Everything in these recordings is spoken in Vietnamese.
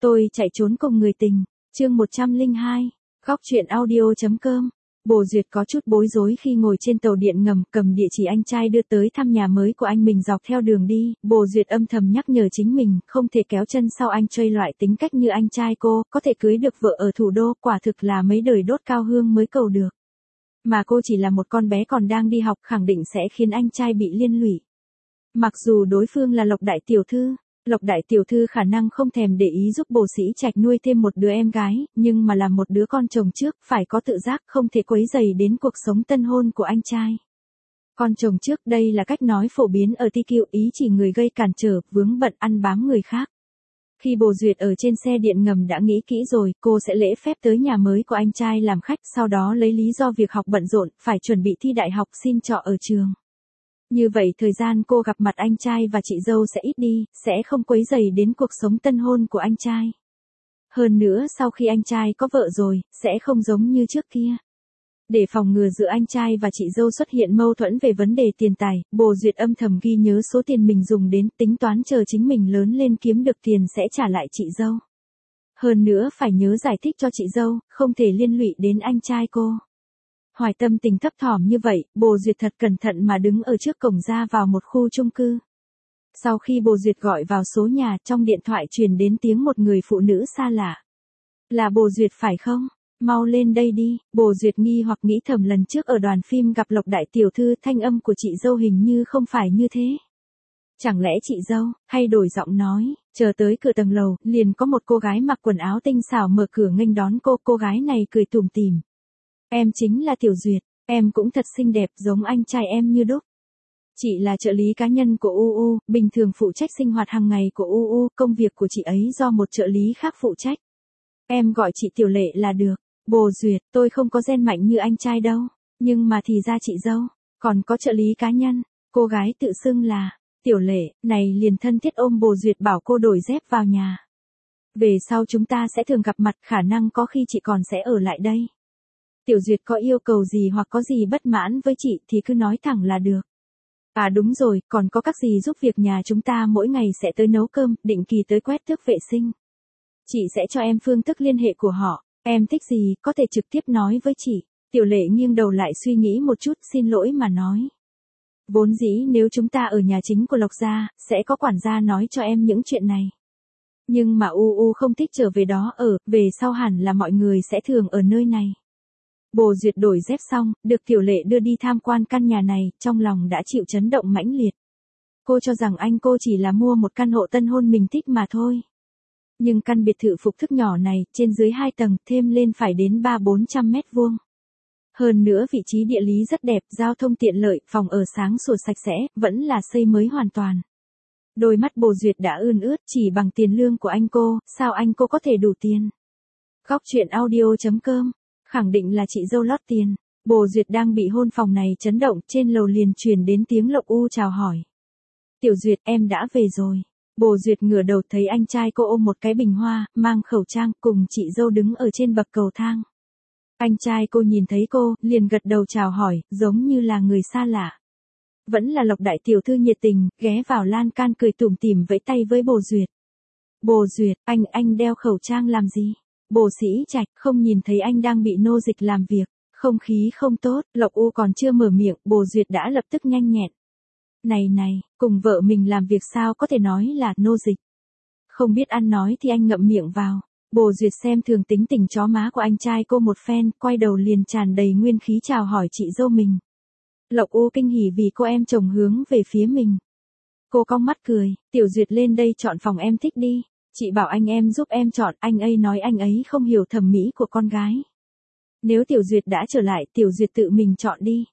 Tôi chạy trốn cùng người tình. Chương 102. Góc truyện audio.com. Bồ Duyệt có chút bối rối khi ngồi trên tàu điện ngầm, cầm địa chỉ anh trai đưa tới thăm nhà mới của anh mình dọc theo đường đi. Bồ Duyệt âm thầm nhắc nhở chính mình, không thể kéo chân sau anh trai loại tính cách như anh trai cô, có thể cưới được vợ ở thủ đô, quả thực là mấy đời đốt cao hương mới cầu được. Mà cô chỉ là một con bé còn đang đi học, khẳng định sẽ khiến anh trai bị liên lụy. Mặc dù đối phương là Lộc đại tiểu thư, Lộc đại tiểu thư khả năng không thèm để ý giúp Bồ Sĩ Trạch nuôi thêm một đứa em gái, nhưng mà làm một đứa con chồng trước, phải có tự giác, không thể quấy rầy đến cuộc sống tân hôn của anh trai. Con chồng trước, đây là cách nói phổ biến ở TQ, ý chỉ người gây cản trở, vướng bận ăn bám người khác. Khi Bồ Duyệt ở trên xe điện ngầm đã nghĩ kỹ rồi, cô sẽ lễ phép tới nhà mới của anh trai làm khách, sau đó lấy lý do việc học bận rộn, phải chuẩn bị thi đại học, xin trọ ở trường. Như vậy thời gian cô gặp mặt anh trai và chị dâu sẽ ít đi, sẽ không quấy rầy đến cuộc sống tân hôn của anh trai. Hơn nữa sau khi anh trai có vợ rồi, sẽ không giống như trước kia. Để phòng ngừa giữa anh trai và chị dâu xuất hiện mâu thuẫn về vấn đề tiền tài, Bồ Duyệt âm thầm ghi nhớ số tiền mình dùng đến, tính toán chờ chính mình lớn lên kiếm được tiền sẽ trả lại chị dâu. Hơn nữa phải nhớ giải thích cho chị dâu, không thể liên lụy đến anh trai cô. Hoài tâm tình thấp thỏm như vậy, Bồ Duyệt thật cẩn thận mà đứng ở trước cổng ra vào một khu chung cư. Sau khi Bồ Duyệt gọi vào số nhà, trong điện thoại truyền đến tiếng một người phụ nữ xa lạ. Là Bồ Duyệt phải không? Mau lên đây đi. Bồ Duyệt nghi hoặc nghĩ thầm lần trước ở đoàn phim gặp Lộc đại tiểu thư, thanh âm của chị dâu hình như không phải như thế. Chẳng lẽ chị dâu, hay đổi giọng nói, chờ tới cửa tầng lầu, liền có một cô gái mặc quần áo tinh xảo mở cửa nghênh đón cô gái này cười tủm tỉm. Em chính là Tiểu Duyệt, em cũng thật xinh đẹp giống anh trai em như đúc. Chị là trợ lý cá nhân của UU, bình thường phụ trách sinh hoạt hàng ngày của UU, công việc của chị ấy do một trợ lý khác phụ trách. Em gọi chị Tiểu Lệ là được. Bồ Duyệt, tôi không có gen mạnh như anh trai đâu, nhưng mà thì ra chị dâu, còn có trợ lý cá nhân. Cô gái tự xưng là Tiểu Lệ, này liền thân thiết ôm Bồ Duyệt bảo cô đổi dép vào nhà. Về sau chúng ta sẽ thường gặp mặt, khả năng có khi chị còn sẽ ở lại đây. Tiểu Duyệt có yêu cầu gì hoặc có gì bất mãn với chị thì cứ nói thẳng là được. À đúng rồi, còn có các gì giúp việc nhà chúng ta mỗi ngày sẽ tới nấu cơm, định kỳ tới quét tước vệ sinh. Chị sẽ cho em phương thức liên hệ của họ, em thích gì, có thể trực tiếp nói với chị. Tiểu Lệ nghiêng đầu lại suy nghĩ một chút, xin lỗi mà nói. Vốn dĩ nếu chúng ta ở nhà chính của Lộc gia, sẽ có quản gia nói cho em những chuyện này. Nhưng mà UU không thích trở về đó ở, về sau hẳn là mọi người sẽ thường ở nơi này. Bồ Duyệt đổi dép xong, được Tiểu Lệ đưa đi tham quan căn nhà này, trong lòng đã chịu chấn động mãnh liệt. Cô cho rằng anh cô chỉ là mua một căn hộ tân hôn mình thích mà thôi. Nhưng căn biệt thự phục thức nhỏ này, trên dưới 2 tầng, thêm lên phải đến 300-400 mét vuông. Hơn nữa vị trí địa lý rất đẹp, giao thông tiện lợi, phòng ở sáng sủa sạch sẽ, vẫn là xây mới hoàn toàn. Đôi mắt Bồ Duyệt đã ươn ướt, chỉ bằng tiền lương của anh cô, sao anh cô có thể đủ tiền? Góc truyện audio.com. Khẳng định là chị dâu lót tiền. Bồ Duyệt đang bị hôn phòng này chấn động, trên lầu liền truyền đến tiếng Lộc U chào hỏi. Tiểu Duyệt, em đã về rồi. Bồ Duyệt ngửa đầu thấy anh trai cô ôm một cái bình hoa, mang khẩu trang, cùng chị dâu đứng ở trên bậc cầu thang. Anh trai cô nhìn thấy cô, liền gật đầu chào hỏi, giống như là người xa lạ. Vẫn là Lộc đại tiểu thư nhiệt tình, ghé vào lan can cười tủm tỉm vẫy tay với Bồ Duyệt. Bồ Duyệt, anh đeo khẩu trang làm gì? Bồ Sĩ Trạch không nhìn thấy anh đang bị nô dịch làm việc, không khí không tốt, Lộc U còn chưa mở miệng, Bồ Duyệt đã lập tức nhanh nhẹn. Này, cùng vợ mình làm việc sao có thể nói là nô dịch. Không biết ăn nói thì anh ngậm miệng vào. Bồ Duyệt xem thường tính tình chó má của anh trai cô một phen, quay đầu liền tràn đầy nguyên khí chào hỏi chị dâu mình. Lộc U kinh hỉ vì cô em chồng hướng về phía mình. Cô cong mắt cười, Tiểu Duyệt lên đây chọn phòng em thích đi. Chị bảo anh em giúp em chọn, anh ấy nói anh ấy không hiểu thẩm mỹ của con gái. Nếu Tiểu Duyệt đã trở lại, Tiểu Duyệt tự mình chọn đi.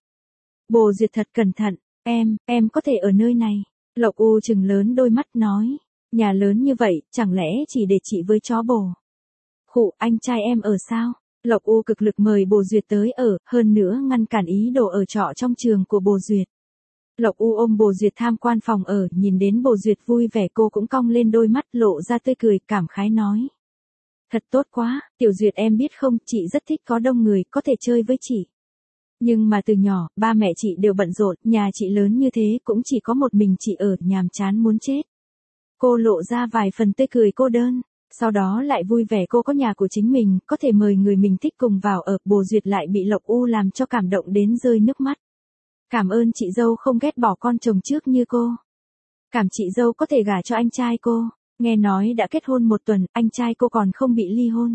Bồ Duyệt thật cẩn thận, em có thể ở nơi này. Lộc U trừng lớn đôi mắt nói, nhà lớn như vậy, chẳng lẽ chỉ để chị với chó bồ. Khụ, anh trai em ở sao? Lộc U cực lực mời Bồ Duyệt tới ở, hơn nữa ngăn cản ý đồ ở trọ trong trường của Bồ Duyệt. Lộc U ôm Bồ Duyệt tham quan phòng ở, nhìn đến Bồ Duyệt vui vẻ cô cũng cong lên đôi mắt lộ ra tươi cười, cảm khái nói. Thật tốt quá, Tiểu Duyệt em biết không, chị rất thích có đông người, có thể chơi với chị. Nhưng mà từ nhỏ, ba mẹ chị đều bận rộn, nhà chị lớn như thế cũng chỉ có một mình chị ở, nhàm chán muốn chết. Cô lộ ra vài phần tươi cười cô đơn. Sau đó lại vui vẻ cô có nhà của chính mình, có thể mời người mình thích cùng vào ở, Bồ Duyệt lại bị Lộc U làm cho cảm động đến rơi nước mắt. Cảm ơn chị dâu không ghét bỏ con chồng trước như cô. Cảm chị dâu có thể gả cho anh trai cô. Nghe nói đã kết hôn 1 tuần, anh trai cô còn không bị ly hôn.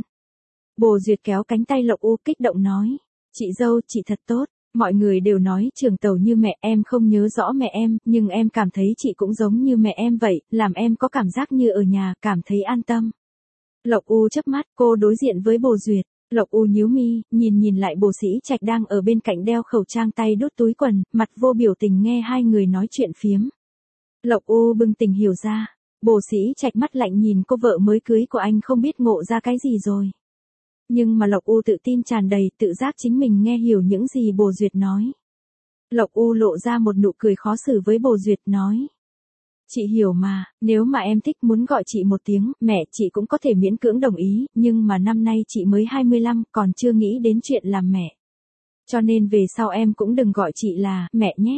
Bồ Duyệt kéo cánh tay Lộc U kích động nói. Chị dâu, chị thật tốt. Mọi người đều nói Trường Tàu như mẹ, em không nhớ rõ mẹ em, nhưng em cảm thấy chị cũng giống như mẹ em vậy, làm em có cảm giác như ở nhà, cảm thấy an tâm. Lộc U chớp mắt, cô đối diện với Bồ Duyệt. Lộc U nhíu mi, nhìn lại Bồ Sĩ Trạch đang ở bên cạnh đeo khẩu trang, tay đút túi quần, mặt vô biểu tình nghe hai người nói chuyện phiếm. Lộc U bừng tỉnh hiểu ra. Bồ Sĩ Trạch mắt lạnh nhìn cô vợ mới cưới của anh không biết ngộ ra cái gì rồi. Nhưng mà Lộc U tự tin tràn đầy, tự giác chính mình nghe hiểu những gì Bồ Duyệt nói. Lộc U lộ ra một nụ cười khó xử với Bồ Duyệt nói. Chị hiểu mà, nếu mà em thích muốn gọi chị một tiếng, mẹ, chị cũng có thể miễn cưỡng đồng ý, nhưng mà năm nay chị mới 25, còn chưa nghĩ đến chuyện làm mẹ. Cho nên về sau em cũng đừng gọi chị là mẹ nhé.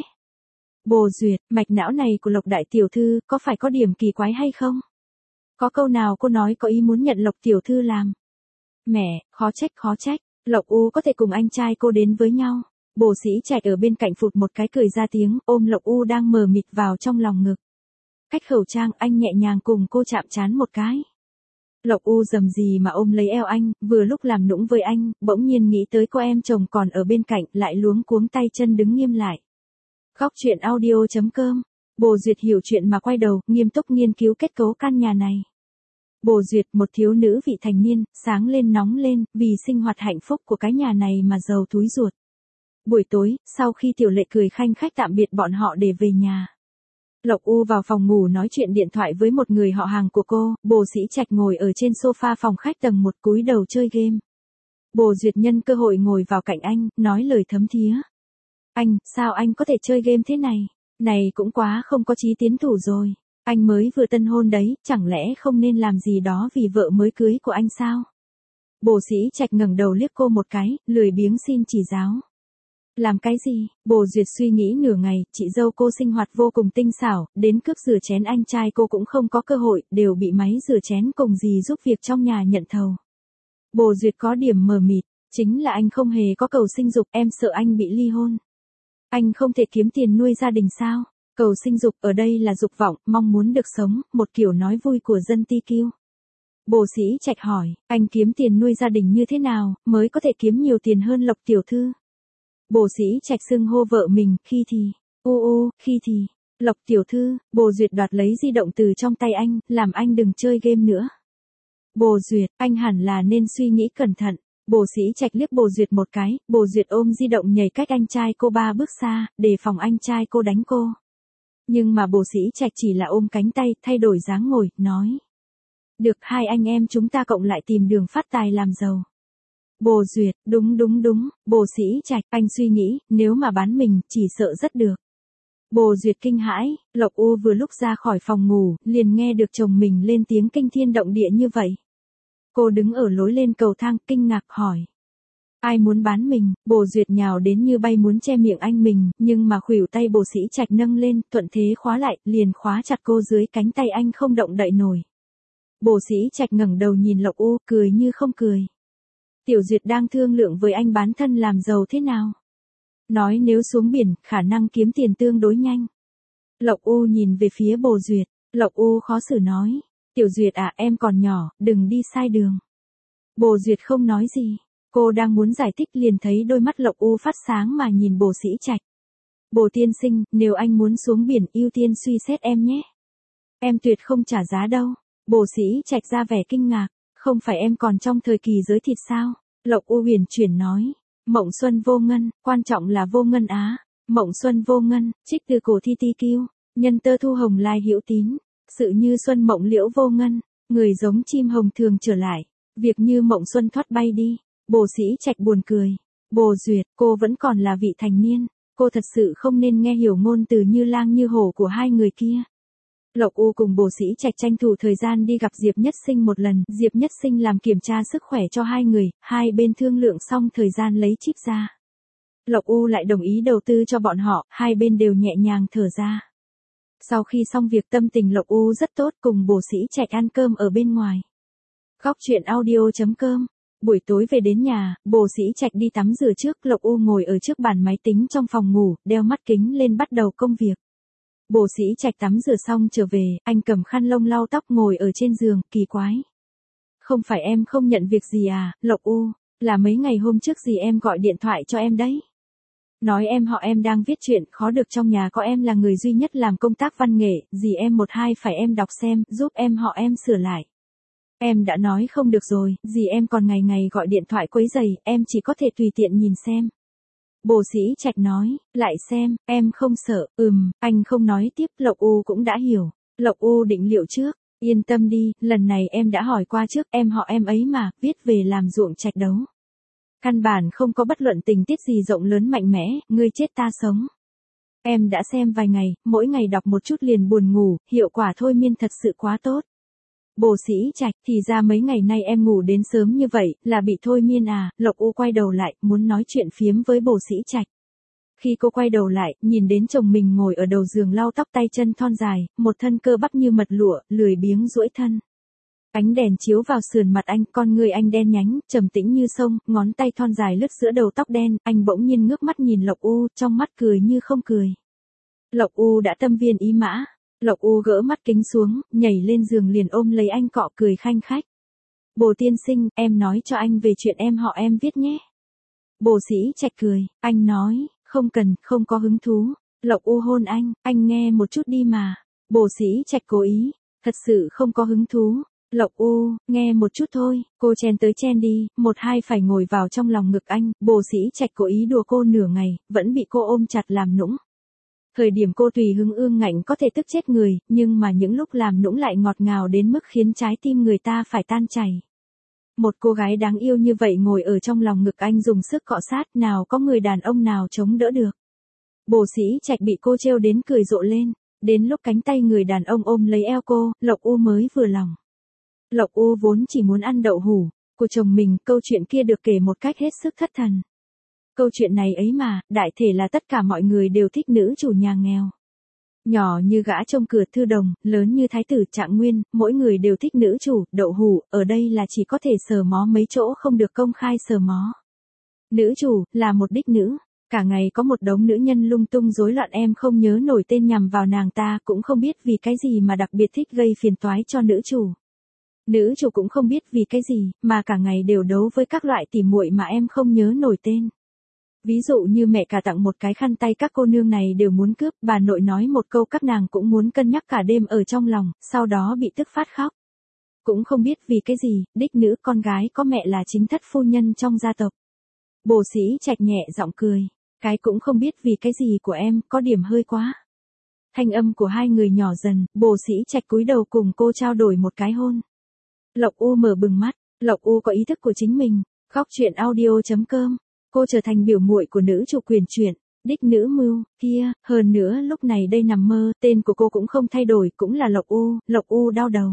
Bồ Duyệt, mạch não này của Lộc đại tiểu thư, có phải có điểm kỳ quái hay không? Có câu nào cô nói có ý muốn nhận Lộc tiểu thư làm? Mẹ, khó trách, Lộc U có thể cùng anh trai cô đến với nhau. Bồ Sĩ Trạch ở bên cạnh phụt một cái cười ra tiếng, ôm Lộc U đang mờ mịt vào trong lòng ngực. Cách khẩu trang, anh nhẹ nhàng cùng cô chạm trán một cái. Lộc U dầm gì mà ôm lấy eo anh, vừa lúc làm nũng với anh, bỗng nhiên nghĩ tới cô em chồng còn ở bên cạnh, lại luống cuống tay chân đứng nghiêm lại. Khóc chuyện audio.com. Bồ Duyệt hiểu chuyện mà quay đầu, nghiêm túc nghiên cứu kết cấu căn nhà này. Bồ Duyệt, một thiếu nữ vị thành niên, sáng lên nóng lên, vì sinh hoạt hạnh phúc của cái nhà này mà giàu túi ruột. Buổi tối, sau khi Tiểu Lệ cười khanh khách tạm biệt bọn họ để về nhà. Lộc U vào phòng ngủ nói chuyện điện thoại với một người họ hàng của cô, Bồ Sĩ Trạch ngồi ở trên sofa phòng khách tầng 1 cúi đầu chơi game. Bồ Duyệt nhân cơ hội ngồi vào cạnh anh, nói lời thấm thía. Anh, sao anh có thể chơi game thế này? Này cũng quá không có chí tiến thủ rồi. Anh mới vừa tân hôn đấy, chẳng lẽ không nên làm gì đó vì vợ mới cưới của anh sao? Bồ Sĩ Trạch ngẩng đầu liếc cô một cái, lười biếng xin chỉ giáo. Làm cái gì? Bồ Duyệt suy nghĩ nửa ngày, chị dâu cô sinh hoạt vô cùng tinh xảo, đến cướp rửa chén anh trai cô cũng không có cơ hội, đều bị máy rửa chén cùng dì giúp việc trong nhà nhận thầu. Bồ Duyệt có điểm mờ mịt, chính là anh không hề có cầu sinh dục, em sợ anh bị ly hôn. Anh không thể kiếm tiền nuôi gia đình sao? Cầu sinh dục ở đây là dục vọng, mong muốn được sống, một kiểu nói vui của dân ti kiêu. Bồ Sĩ Trạch hỏi, anh kiếm tiền nuôi gia đình như thế nào, mới có thể kiếm nhiều tiền hơn Lộc tiểu thư? Bồ Sĩ Trạch xưng hô vợ mình, khi thì, khi thì, Lộc tiểu thư. Bồ Duyệt đoạt lấy di động từ trong tay anh, làm anh đừng chơi game nữa. Bồ Duyệt, anh hẳn là nên suy nghĩ cẩn thận. Bồ Sĩ Trạch liếc Bồ Duyệt một cái, Bồ Duyệt ôm di động nhảy cách anh trai cô 3 bước xa, để phòng anh trai cô đánh cô. Nhưng mà Bồ Sĩ Trạch chỉ là ôm cánh tay, thay đổi dáng ngồi, nói. Được, hai anh em chúng ta cộng lại tìm đường phát tài làm giàu. Bồ Duyệt, đúng, Bồ Sĩ Trạch, anh suy nghĩ, nếu mà bán mình, chỉ sợ rất được. Bồ Duyệt kinh hãi, Lộc U vừa lúc ra khỏi phòng ngủ, liền nghe được chồng mình lên tiếng kinh thiên động địa như vậy. Cô đứng ở lối lên cầu thang, kinh ngạc hỏi. Ai muốn bán mình? Bồ Duyệt nhào đến như bay muốn che miệng anh mình, nhưng mà khuỷu tay Bồ Sĩ Trạch nâng lên, thuận thế khóa lại, liền khóa chặt cô dưới cánh tay anh không động đậy nổi. Bồ Sĩ Trạch ngẩng đầu nhìn Lộc U, cười như không cười. Tiểu Duyệt đang thương lượng với anh bán thân làm giàu thế nào? Nói nếu xuống biển, khả năng kiếm tiền tương đối nhanh. Lộc U nhìn về phía Bồ Duyệt, Lộc U khó xử nói. Tiểu Duyệt à, em còn nhỏ, đừng đi sai đường. Bồ Duyệt không nói gì. Cô đang muốn giải thích liền thấy đôi mắt Lộc U phát sáng mà nhìn Bồ Sĩ Trạch. Bồ tiên sinh, nếu anh muốn xuống biển ưu tiên suy xét em nhé. Em tuyệt không trả giá đâu. Bồ Sĩ Trạch ra vẻ kinh ngạc. Không phải em còn trong thời kỳ giới thịt sao? Lộc U huyền chuyển nói. Mộng xuân vô ngân, quan trọng là vô ngân á. Mộng xuân vô ngân, trích từ cổ thi ti kiêu. Nhân tơ thu hồng lai hữu tín. Sự như xuân mộng liễu vô ngân. Người giống chim hồng thường trở lại. Việc như mộng xuân thoát bay đi. Bồ Sĩ Trạch buồn cười. Bồ Duyệt, cô vẫn còn là vị thành niên. Cô thật sự không nên nghe hiểu ngôn từ như lang như hổ của hai người kia. Lộc U cùng Bồ Sĩ Trạch tranh thủ thời gian đi gặp Diệp Nhất Sinh một lần. Diệp Nhất Sinh làm kiểm tra sức khỏe cho hai người, hai bên thương lượng xong thời gian lấy chip ra. Lộc U lại đồng ý đầu tư cho bọn họ, hai bên đều nhẹ nhàng thở ra. Sau khi xong việc tâm tình Lộc U rất tốt, cùng Bồ Sĩ Trạch ăn cơm ở bên ngoài. Góc truyện audio.com. Buổi tối về đến nhà, Bồ Sĩ Trạch đi tắm rửa trước, Lộc U ngồi ở trước bàn máy tính trong phòng ngủ, đeo mắt kính lên bắt đầu công việc. Bồ Sĩ Trạch tắm rửa xong trở về, anh cầm khăn lông lau tóc ngồi ở trên giường, kỳ quái. Không phải em không nhận việc gì à, Lộc U, là mấy ngày hôm trước dì em gọi điện thoại cho em đấy. Nói em họ em đang viết truyện, khó được trong nhà có em là người duy nhất làm công tác văn nghệ, dì em một hai phải em đọc xem, giúp em họ em sửa lại. Em đã nói không được rồi, dì em còn ngày ngày gọi điện thoại quấy rầy, em chỉ có thể tùy tiện nhìn xem. Bồ Sĩ Trạch nói, lại xem, em không sợ, anh không nói tiếp, Lộc U cũng đã hiểu. Lộc U định liệu trước, yên tâm đi, lần này em đã hỏi qua trước, em họ em ấy mà, viết về làm ruộng Trạch Đấu. Căn bản không có bất luận tình tiết gì rộng lớn mạnh mẽ, ngươi chết ta sống. Em đã xem vài ngày, mỗi ngày đọc một chút liền buồn ngủ, hiệu quả thôi miên thật sự quá tốt. Bồ Sĩ Trạch, thì ra mấy ngày nay em ngủ đến sớm như vậy, là bị thôi miên à, Lộc U quay đầu lại, muốn nói chuyện phiếm với Bồ Sĩ Trạch. Khi cô quay đầu lại, nhìn đến chồng mình ngồi ở đầu giường lau tóc tay chân thon dài, một thân cơ bắp như mật lụa, lười biếng duỗi thân. Ánh đèn chiếu vào sườn mặt anh, con người anh đen nhánh, trầm tĩnh như sông, ngón tay thon dài lướt giữa đầu tóc đen, anh bỗng nhiên ngước mắt nhìn Lộc U, trong mắt cười như không cười. Lộc U đã tâm viên ý mã. Lộc U gỡ mắt kính xuống, nhảy lên giường liền ôm lấy anh cọ cười khanh khách. Bồ tiên sinh, em nói cho anh về chuyện em họ em viết nhé. Bồ Sĩ Trạch cười, anh nói, không cần, không có hứng thú. Lộc U hôn anh nghe một chút đi mà. Bồ Sĩ Trạch cố ý, thật sự không có hứng thú. Lộc U, nghe một chút thôi, cô chen tới chen đi, một hai phải ngồi vào trong lòng ngực anh, Bồ Sĩ Trạch cố ý đùa cô nửa ngày, vẫn bị cô ôm chặt làm nũng. Thời điểm cô tùy hứng ương ngạnh có thể tức chết người, nhưng mà những lúc làm nũng lại ngọt ngào đến mức khiến trái tim người ta phải tan chảy. Một cô gái đáng yêu như vậy ngồi ở trong lòng ngực anh dùng sức cọ sát, nào có người đàn ông nào chống đỡ được. Bồ Sĩ Trạch bị cô trêu đến cười rộ lên, đến lúc cánh tay người đàn ông ôm lấy eo cô, Lộc U mới vừa lòng. Lộc U vốn chỉ muốn ăn đậu hủ của chồng mình, câu chuyện kia được kể một cách hết sức thất thần. Câu chuyện này ấy mà, đại thể là tất cả mọi người đều thích nữ chủ nhà nghèo. Nhỏ như gã trông cửa thư đồng, lớn như thái tử Trạng Nguyên, mỗi người đều thích nữ chủ, đậu hủ, ở đây là chỉ có thể sờ mó mấy chỗ không được công khai sờ mó. Nữ chủ, là một đích nữ. Cả ngày có một đống nữ nhân lung tung rối loạn, em không nhớ nổi tên nhằm vào nàng ta, cũng không biết vì cái gì mà đặc biệt thích gây phiền toái cho nữ chủ. Nữ chủ cũng không biết vì cái gì, mà cả ngày đều đấu với các loại tỉ muội mà em không nhớ nổi tên. Ví dụ như mẹ cả tặng một cái khăn tay các cô nương này đều muốn cướp, bà nội nói một câu các nàng cũng muốn cân nhắc cả đêm ở trong lòng, sau đó bị tức phát khóc. Cũng không biết vì cái gì, đích nữ con gái có mẹ là chính thất phu nhân trong gia tộc. Bồ Sĩ Trạch nhẹ giọng cười, cái cũng không biết vì cái gì của em, có điểm hơi quá. Thanh âm của hai người nhỏ dần, Bồ Sĩ Trạch cúi đầu cùng cô trao đổi một cái hôn. Lộc U mở bừng mắt, Lộc U có ý thức của chính mình. Góc truyện audio.com. Cô trở thành biểu muội của nữ chủ quyền truyện, đích nữ mưu, kia, hơn nữa lúc này đây nằm mơ, tên của cô cũng không thay đổi, cũng là Lộc U đau đầu.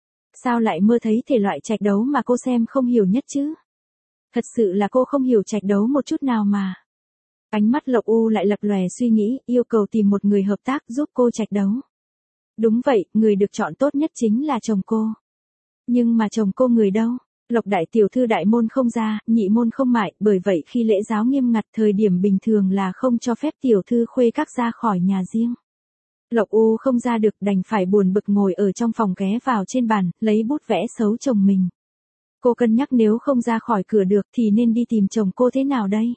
Sao lại mơ thấy thể loại Trạch Đấu mà cô xem không hiểu nhất chứ? Thật sự là cô không hiểu Trạch Đấu một chút nào mà. Ánh mắt Lộc U lại lập lòe suy nghĩ, yêu cầu tìm một người hợp tác giúp cô Trạch Đấu. Đúng vậy, người được chọn tốt nhất chính là chồng cô. Nhưng mà chồng cô người đâu? Lộc đại tiểu thư đại môn không ra, nhị môn không mại, bởi vậy khi lễ giáo nghiêm ngặt thời điểm bình thường là không cho phép tiểu thư khuê các ra khỏi nhà riêng. Lộc U không ra được, đành phải buồn bực ngồi ở trong phòng ghé vào trên bàn, lấy bút vẽ xấu chồng mình. Cô cân nhắc nếu không ra khỏi cửa được thì nên đi tìm chồng cô thế nào đây?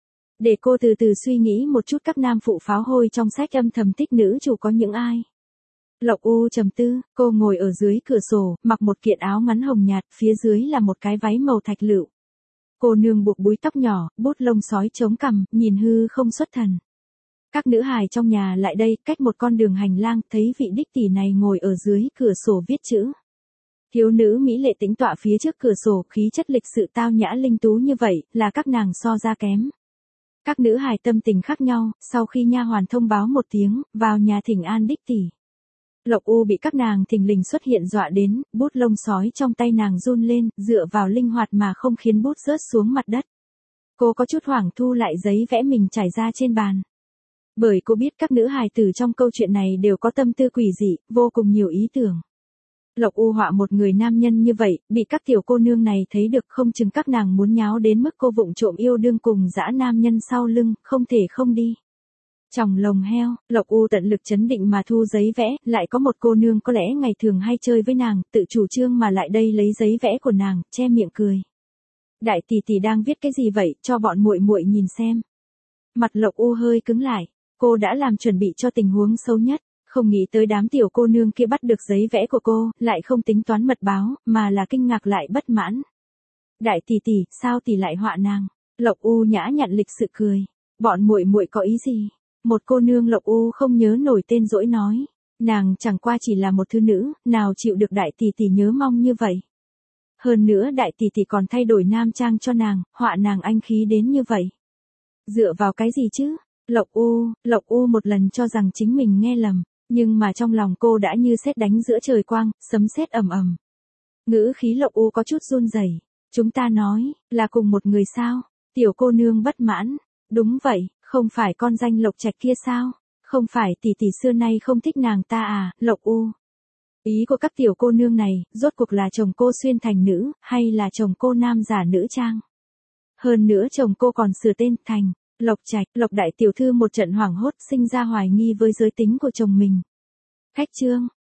Để cô từ từ suy nghĩ một chút các nam phụ pháo hôi trong sách âm thầm tích nữ chủ có những ai. Lộc U trầm tư, cô ngồi ở dưới cửa sổ, mặc một kiện áo ngắn hồng nhạt, phía dưới là một cái váy màu thạch lựu. Cô nương buộc búi tóc nhỏ, bút lông sói chống cằm, nhìn hư không xuất thần. Các nữ hài trong nhà lại đây, cách một con đường hành lang, thấy vị đích tỷ này ngồi ở dưới cửa sổ viết chữ. Thiếu nữ mỹ lệ tĩnh tọa phía trước cửa sổ, khí chất lịch sự tao nhã linh tú như vậy, là các nàng so ra kém. Các nữ hài tâm tình khác nhau, sau khi nha hoàn thông báo một tiếng, vào nhà thỉnh an đích tỷ. Lộc U bị các nàng thình lình xuất hiện dọa đến, bút lông sói trong tay nàng run lên, dựa vào linh hoạt mà không khiến bút rớt xuống mặt đất. Cô có chút hoảng thu lại giấy vẽ mình trải ra trên bàn. Bởi cô biết các nữ hài tử trong câu chuyện này đều có tâm tư quỷ dị, vô cùng nhiều ý tưởng. Lộc U họa một người nam nhân như vậy, bị các tiểu cô nương này thấy được không chừng các nàng muốn nháo đến mức cô vụng trộm yêu đương cùng dã nam nhân sau lưng, không thể không đi. Chòng lồng heo, Lộc U tận lực chấn định mà thu giấy vẽ, lại có một cô nương có lẽ ngày thường hay chơi với nàng, tự chủ trương mà lại đây lấy giấy vẽ của nàng, che miệng cười. Đại tỷ tỷ đang viết cái gì vậy, cho bọn muội muội nhìn xem. Mặt Lộc U hơi cứng lại, cô đã làm chuẩn bị cho tình huống xấu nhất, không nghĩ tới đám tiểu cô nương kia bắt được giấy vẽ của cô, lại không tính toán mật báo, mà là kinh ngạc lại bất mãn. Đại tỷ tỷ, sao tỷ lại họa nàng? Lộc U nhã nhặn lịch sự cười, bọn muội muội có ý gì? Một cô nương Lộc U không nhớ nổi tên dỗi nói, nàng chẳng qua chỉ là một thư nữ, nào chịu được đại tỷ tỷ nhớ mong như vậy. Hơn nữa đại tỷ tỷ còn thay đổi nam trang cho nàng, họa nàng anh khí đến như vậy. Dựa vào cái gì chứ? Lộc U một lần cho rằng chính mình nghe lầm, nhưng mà trong lòng cô đã như sét đánh giữa trời quang, sấm sét ầm ầm. Ngữ khí Lộc U có chút run rẩy. Chúng ta nói, là cùng một người sao? Tiểu cô nương bất mãn. Đúng vậy, không phải con danh Lộc Trạch kia sao? Không phải tỷ tỷ xưa nay không thích nàng ta à, Lộc U. Ý của các tiểu cô nương này, rốt cuộc là chồng cô xuyên thành nữ, hay là chồng cô nam giả nữ trang? Hơn nữa chồng cô còn sửa tên thành Lộc Trạch, Lộc đại tiểu thư một trận hoảng hốt sinh ra hoài nghi với giới tính của chồng mình. Khách trương,